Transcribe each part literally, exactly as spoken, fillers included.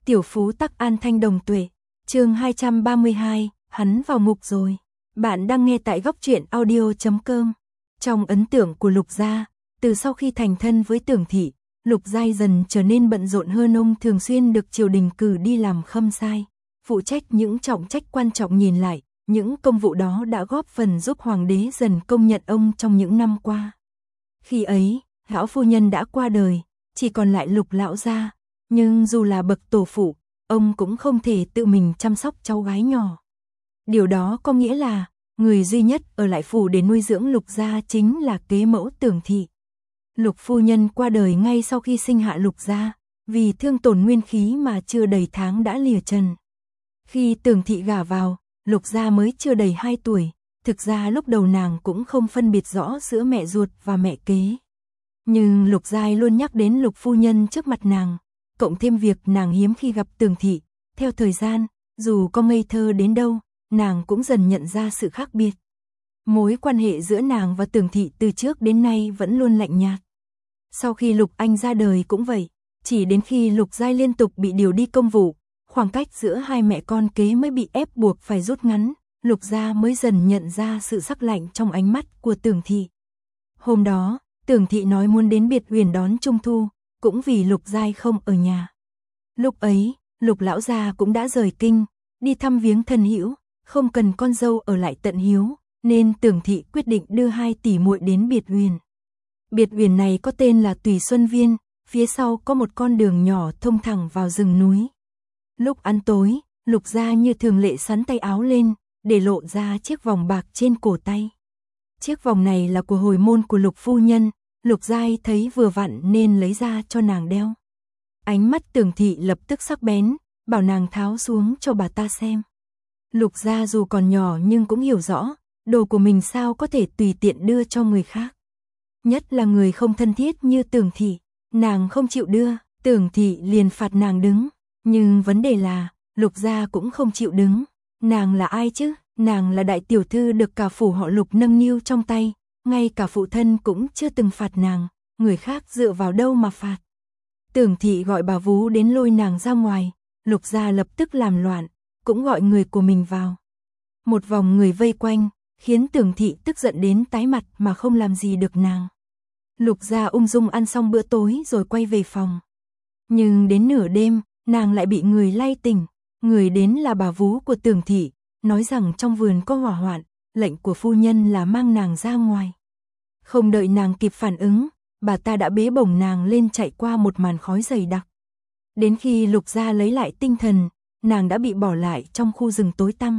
Tiểu phú tắc an thanh đồng tuệ, chương hai trăm ba mươi hai, hắn vào ngục rồi. Bạn đang nghe tại góc truyện audio chấm com. Trong ấn tượng của Lục Gia, từ sau khi thành thân với Tưởng Thị, Lục Giai dần trở nên bận rộn hơn, ông thường xuyên được triều đình cử đi làm khâm sai, phụ trách những trọng trách quan trọng. Nhìn lại, những công vụ đó đã góp phần giúp hoàng đế dần công nhận ông trong những năm qua. Khi ấy, lão phu nhân đã qua đời, chỉ còn lại Lục lão gia, nhưng dù là bậc tổ phụ, ông cũng không thể tự mình chăm sóc cháu gái nhỏ. Điều đó có nghĩa là, người duy nhất ở lại phủ để nuôi dưỡng Lục gia chính là kế mẫu Tưởng Thị. Lục phu nhân qua đời ngay sau khi sinh hạ Lục gia, vì thương tổn nguyên khí mà chưa đầy tháng đã lìa trần. Khi Tưởng Thị gả vào, Lục gia mới chưa đầy hai tuổi, thực ra lúc đầu nàng cũng không phân biệt rõ giữa mẹ ruột và mẹ kế. Nhưng Lục Giai luôn nhắc đến Lục phu nhân trước mặt nàng, cộng thêm việc nàng hiếm khi gặp Tưởng Thị, theo thời gian, dù có ngây thơ đến đâu, nàng cũng dần nhận ra sự khác biệt. Mối quan hệ giữa nàng và Tưởng Thị từ trước đến nay vẫn luôn lạnh nhạt. Sau khi Lục Anh ra đời cũng vậy, chỉ đến khi Lục Giai liên tục bị điều đi công vụ, khoảng cách giữa hai mẹ con kế mới bị ép buộc phải rút ngắn, Lục gia mới dần nhận ra sự sắc lạnh trong ánh mắt của Tưởng Thị. Hôm đó, Tưởng Thị nói muốn đến Biệt Uyển đón Trung thu, cũng vì Lục Giai không ở nhà. Lúc ấy, Lục lão gia cũng đã rời kinh, đi thăm viếng thân hữu, không cần con dâu ở lại tận hiếu, nên Tưởng Thị quyết định đưa hai tỷ muội đến Biệt Uyển. Biệt Uyển này có tên là Tùy Xuân Viên, phía sau có một con đường nhỏ thông thẳng vào rừng núi. Lúc ăn tối, Lục gia như thường lệ sắn tay áo lên, để lộ ra chiếc vòng bạc trên cổ tay. Chiếc vòng này là của hồi môn của Lục phu nhân, Lục Giai thấy vừa vặn nên lấy ra cho nàng đeo. Ánh mắt Tưởng Thị lập tức sắc bén, bảo nàng tháo xuống cho bà ta xem. Lục gia dù còn nhỏ nhưng cũng hiểu rõ, đồ của mình sao có thể tùy tiện đưa cho người khác. Nhất là người không thân thiết như Tưởng Thị, nàng không chịu đưa, Tưởng Thị liền phạt nàng đứng. Nhưng vấn đề là, Lục gia cũng không chịu đứng. Nàng là ai chứ? Nàng là đại tiểu thư được cả phủ họ Lục nâng niu trong tay, ngay cả phụ thân cũng chưa từng phạt nàng, người khác dựa vào đâu mà phạt. Tưởng Thị gọi bà vú đến lôi nàng ra ngoài, Lục gia lập tức làm loạn, cũng gọi người của mình vào. Một vòng người vây quanh, khiến Tưởng Thị tức giận đến tái mặt mà không làm gì được nàng. Lục gia ung dung ăn xong bữa tối rồi quay về phòng. Nhưng đến nửa đêm, nàng lại bị người lay tỉnh, người đến là bà vú của Tưởng Thị, nói rằng trong vườn có hỏa hoạn, lệnh của phu nhân là mang nàng ra ngoài. Không đợi nàng kịp phản ứng, bà ta đã bế bổng nàng lên chạy qua một màn khói dày đặc. Đến khi Lục gia lấy lại tinh thần, nàng đã bị bỏ lại trong khu rừng tối tăm.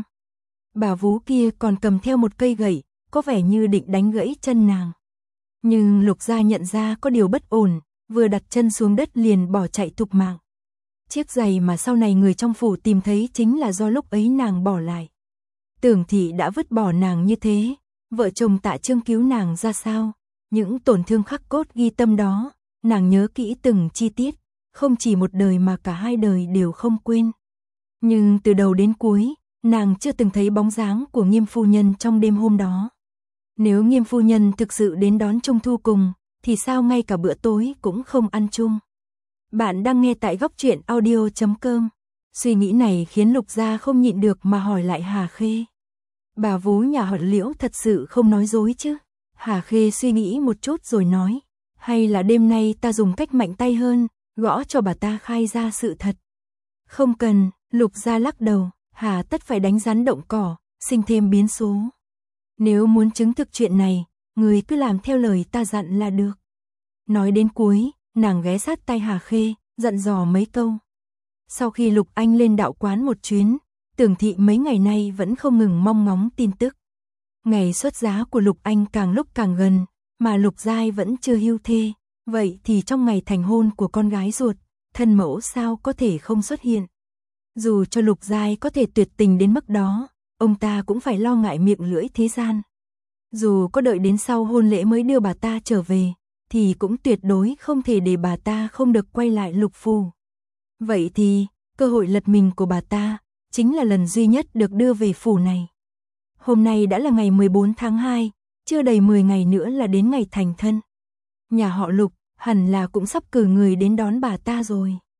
Bà vú kia còn cầm theo một cây gậy, có vẻ như định đánh gãy chân nàng. Nhưng Lục gia nhận ra có điều bất ổn, vừa đặt chân xuống đất liền bỏ chạy thục mạng. Chiếc giày mà sau này người trong phủ tìm thấy chính là do lúc ấy nàng bỏ lại. Tưởng Thị đã vứt bỏ nàng như thế, vợ chồng Tạ Trương cứu nàng ra sao? Những tổn thương khắc cốt ghi tâm đó, nàng nhớ kỹ từng chi tiết, không chỉ một đời mà cả hai đời đều không quên. Nhưng từ đầu đến cuối, nàng chưa từng thấy bóng dáng của Nghiêm phu nhân trong đêm hôm đó. Nếu Nghiêm phu nhân thực sự đến đón Trung thu cùng, thì sao ngay cả bữa tối cũng không ăn chung? Bạn đang nghe tại góc truyện audio chấm com. Suy nghĩ này khiến Lục gia không nhịn được mà hỏi lại Hà Khê. Bà vú nhà họ Liễu thật sự không nói dối chứ? Hà Khê suy nghĩ một chút rồi nói, hay là đêm nay ta dùng cách mạnh tay hơn, gõ cho bà ta khai ra sự thật. Không cần, Lục gia lắc đầu, hà tất phải đánh rắn động cỏ, sinh thêm biến số. Nếu muốn chứng thực chuyện này, người cứ làm theo lời ta dặn là được. Nói đến cuối, nàng ghé sát tay Hà Khê, dặn dò mấy câu. Sau khi Lục Anh lên đạo quán một chuyến, Tưởng Thị mấy ngày nay vẫn không ngừng mong ngóng tin tức. Ngày xuất giá của Lục Anh càng lúc càng gần, mà Lục Giai vẫn chưa hưu thê, vậy thì trong ngày thành hôn của con gái ruột, thân mẫu sao có thể không xuất hiện. Dù cho Lục Giai có thể tuyệt tình đến mức đó, ông ta cũng phải lo ngại miệng lưỡi thế gian. Dù có đợi đến sau hôn lễ mới đưa bà ta trở về, thì cũng tuyệt đối không thể để bà ta không được quay lại Lục phủ. Vậy thì, cơ hội lật mình của bà ta, chính là lần duy nhất được đưa về phủ này. Hôm nay đã là ngày mười bốn tháng hai, chưa đầy mười ngày nữa là đến ngày thành thân. Nhà họ Lục, hẳn là cũng sắp cử người đến đón bà ta rồi.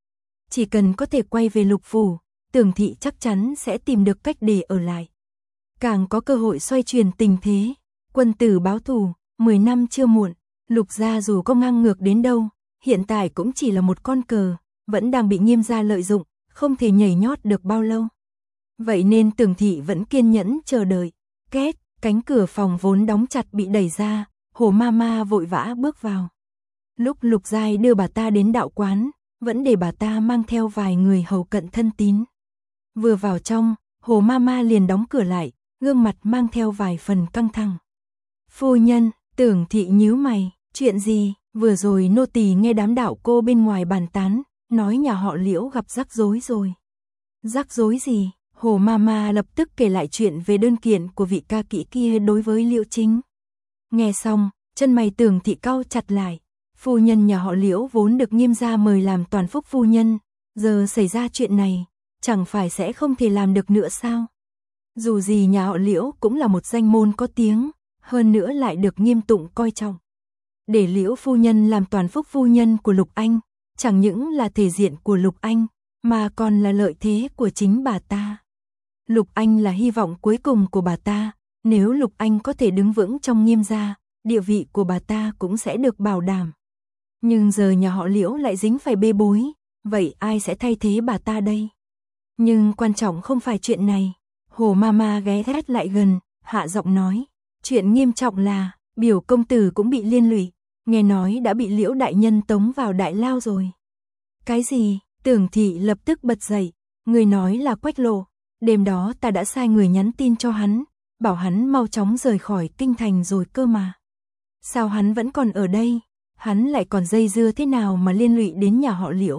chỉ cần có thể quay về Lục phủ, Tưởng Thị chắc chắn sẽ tìm được cách để ở lại. Càng có cơ hội xoay chuyển tình thế, quân tử báo thù, mười năm chưa muộn, Lục gia dù có ngang ngược đến đâu, hiện tại cũng chỉ là một con cờ, vẫn đang bị Nghiêm gia lợi dụng, không thể nhảy nhót được bao lâu. Vậy nên Tưởng Thị vẫn kiên nhẫn chờ đợi. Két, cánh cửa phòng vốn đóng chặt bị đẩy ra, Hồ Mama vội vã bước vào. Lúc Lục Giai đưa bà ta đến đạo quán, vẫn để bà ta mang theo vài người hầu cận thân tín. Vừa vào trong, Hồ Mama liền đóng cửa lại, gương mặt mang theo vài phần căng thẳng. Phu nhân, Tưởng Thị nhíu mày, chuyện gì? Vừa rồi nô tỳ nghe đám đạo cô bên ngoài bàn tán, nói nhà họ Liễu gặp rắc rối rồi. Rắc rối gì? Hồ Mama lập tức kể lại chuyện về đơn kiện của vị ca kỹ kia đối với Liễu Chính. Nghe xong, chân mày Tưởng Thị cau chặt lại. Phu nhân nhà họ Liễu vốn được Nghiêm gia mời làm toàn phúc phu nhân, giờ xảy ra chuyện này, chẳng phải sẽ không thể làm được nữa sao? Dù gì nhà họ Liễu cũng là một danh môn có tiếng, hơn nữa lại được Nghiêm Tụng coi trọng. Để Liễu phu nhân làm toàn phúc phu nhân của Lục Anh, chẳng những là thể diện của Lục Anh, mà còn là lợi thế của chính bà ta. Lục Anh là hy vọng cuối cùng của bà ta, nếu Lục Anh có thể đứng vững trong Nghiêm gia, địa vị của bà ta cũng sẽ được bảo đảm. Nhưng giờ nhà họ Liễu lại dính phải bê bối, vậy ai sẽ thay thế bà ta đây? Nhưng quan trọng không phải chuyện này. Hồ Mama ghé thét lại gần, hạ giọng nói, chuyện nghiêm trọng là, biểu công tử cũng bị liên lụy, nghe nói đã bị Liễu đại nhân tống vào đại lao rồi. Cái gì? Tưởng Thị lập tức bật dậy, người nói là Quách Lộ, đêm đó ta đã sai người nhắn tin cho hắn, bảo hắn mau chóng rời khỏi kinh thành rồi cơ mà. Sao hắn vẫn còn ở đây? Hắn lại còn dây dưa thế nào mà liên lụy đến nhà họ Liễu?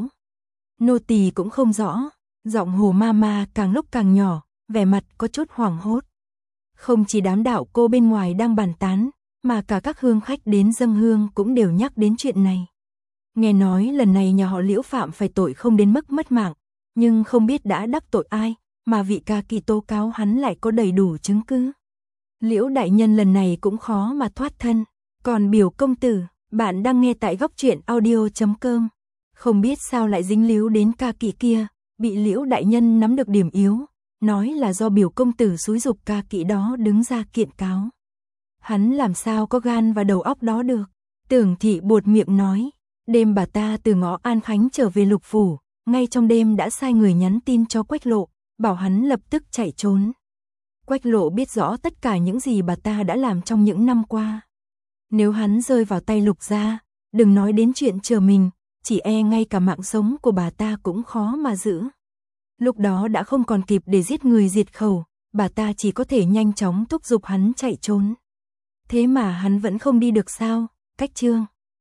Nô tỳ cũng không rõ. Giọng Hồ Mama càng lúc càng nhỏ, vẻ mặt có chút hoảng hốt. Không chỉ đám đạo cô bên ngoài đang bàn tán, mà cả các hương khách đến dâng hương cũng đều nhắc đến chuyện này. Nghe nói lần này nhà họ Liễu phạm phải tội không đến mức mất mạng, nhưng không biết đã đắc tội ai, mà vị ca kỳ tố cáo hắn lại có đầy đủ chứng cứ. Liễu đại nhân lần này cũng khó mà thoát thân. Còn biểu công tử, bạn đang nghe tại góc truyện audio chấm com. Không biết sao lại dính líu đến ca kỵ kia, bị Liễu đại nhân nắm được điểm yếu, nói là do biểu công tử xúi giục ca kỵ đó đứng ra kiện cáo. Hắn làm sao có gan và đầu óc đó được? Tưởng Thị buột miệng nói, đêm bà ta từ ngõ An Khánh trở về Lục phủ, ngay trong đêm đã sai người nhắn tin cho Quách Lộ, bảo hắn lập tức chạy trốn. Quách Lộ biết rõ tất cả những gì bà ta đã làm trong những năm qua. Nếu hắn rơi vào tay Lục gia, đừng nói đến chuyện chờ mình, chỉ e ngay cả mạng sống của bà ta cũng khó mà giữ. Lúc đó đã không còn kịp để giết người diệt khẩu, bà ta chỉ có thể nhanh chóng thúc giục hắn chạy trốn. Thế mà hắn vẫn không đi được sao? Cách chương